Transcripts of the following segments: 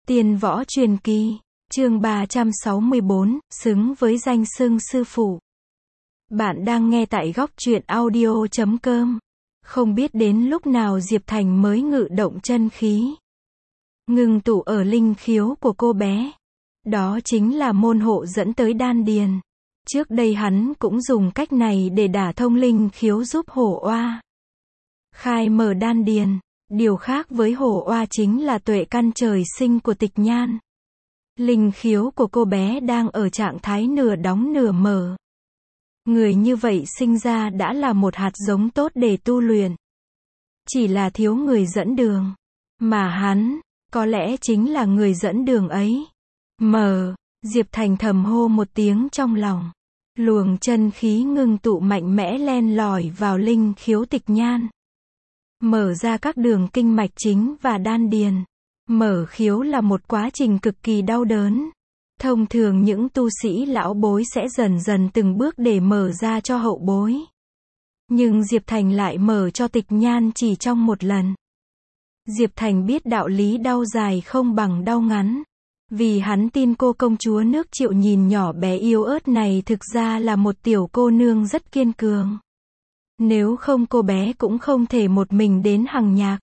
Tiên võ truyền kỳ, chương 364, xứng với danh xưng sư phụ. Bạn đang nghe tại góc truyện audio.com. Không biết đến lúc nào Diệp Thành mới ngự động chân khí, ngưng tụ ở linh khiếu của cô bé. Đó chính là môn hộ dẫn tới đan điền. Trước đây hắn cũng dùng cách này để đả thông linh khiếu giúp hổ oa khai mở đan điền. Điều khác với hổ oa chính là tuệ căn trời sinh của Tịch Nhan. Linh khiếu của cô bé đang ở trạng thái nửa đóng nửa mở. Người như vậy sinh ra đã là một hạt giống tốt để tu luyện. Chỉ là thiếu người dẫn đường. Mà hắn, có lẽ chính là người dẫn đường ấy. Diệp Thành thầm hô một tiếng trong lòng. Luồng chân khí ngưng tụ mạnh mẽ len lỏi vào linh khiếu Tịch Nhan. Mở ra các đường kinh mạch chính và đan điền. Mở khiếu là một quá trình cực kỳ đau đớn. Thông thường những tu sĩ lão bối sẽ dần dần từng bước để mở ra cho hậu bối. Nhưng Diệp Thành lại mở cho Tịch Nhan chỉ trong một lần. Diệp Thành biết đạo lý đau dài không bằng đau ngắn. Vì hắn tin cô công chúa nước Triệu nhìn nhỏ bé yếu ớt này thực ra là một tiểu cô nương rất kiên cường. Nếu không cô bé cũng không thể một mình đến Hằng Nhạc.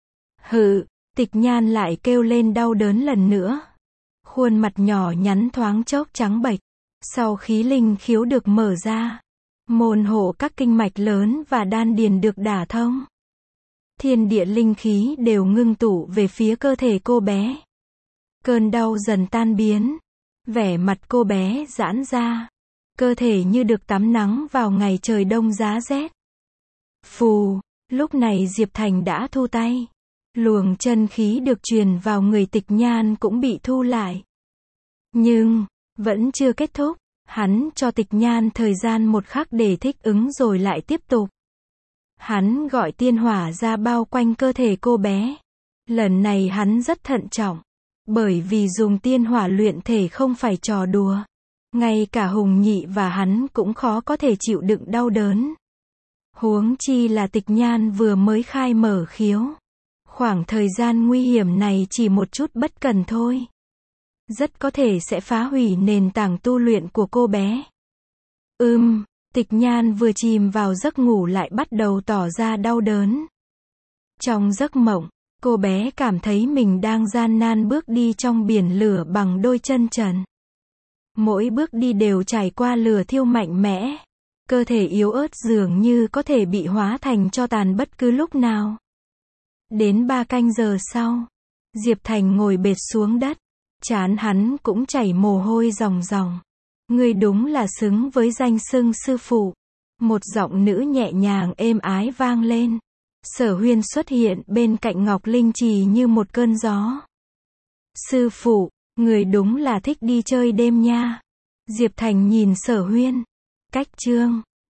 Tịch Nhan lại kêu lên đau đớn lần nữa. Khuôn mặt nhỏ nhắn thoáng chốc trắng bệch. Sau khí linh khiếu được mở ra, môn hộ các kinh mạch lớn và đan điền được đả thông. Thiên địa linh khí đều ngưng tụ về phía cơ thể cô bé. Cơn đau dần tan biến. Vẻ mặt cô bé giãn ra. Cơ thể như được tắm nắng vào ngày trời đông giá rét. Phù, lúc này Diệp Thành đã thu tay. Luồng chân khí được truyền vào người Tịch Nhan cũng bị thu lại. Nhưng, vẫn chưa kết thúc. Hắn cho Tịch Nhan thời gian một khắc để thích ứng rồi lại tiếp tục. Hắn gọi tiên hỏa ra bao quanh cơ thể cô bé. Lần này hắn rất thận trọng. Bởi vì dùng tiên hỏa luyện thể không phải trò đùa. Ngay cả Hùng Nhị và hắn cũng khó có thể chịu đựng đau đớn. Huống chi là Tịch Nhan vừa mới khai mở khiếu. Khoảng thời gian nguy hiểm này chỉ một chút bất cần thôi. Rất có thể sẽ phá hủy nền tảng tu luyện của cô bé. Tịch Nhan vừa chìm vào giấc ngủ lại bắt đầu tỏ ra đau đớn. Trong giấc mộng, cô bé cảm thấy mình đang gian nan bước đi trong biển lửa bằng đôi chân trần. Mỗi bước đi đều trải qua lửa thiêu mạnh mẽ. Cơ thể yếu ớt dường như có thể bị hóa thành tro tàn bất cứ lúc nào. Đến 3 canh giờ sau, Diệp Thành ngồi bệt xuống đất. Trán hắn cũng chảy mồ hôi ròng ròng. Ngươi đúng là xứng với danh xưng sư phụ. Một giọng nữ nhẹ nhàng êm ái vang lên. Sở Huyên xuất hiện bên cạnh Ngọc Linh Trì như một cơn gió. Sư phụ, người đúng là thích đi chơi đêm nha. Diệp Thành nhìn Sở Huyên. Cách chương